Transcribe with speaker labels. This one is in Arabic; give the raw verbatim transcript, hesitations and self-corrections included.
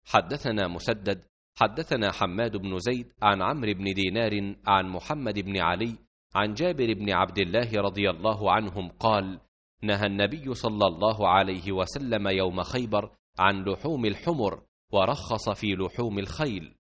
Speaker 1: حدثنا مسدد حدثنا حماد بن زيد عن عمرو بن دينار عن محمد بن علي عن جابر بن عبد الله رضي الله عنهم قال: نهى النبي صلى الله عليه وسلم يوم خيبر عن لحوم الحمر ورخص في لحوم الخيل.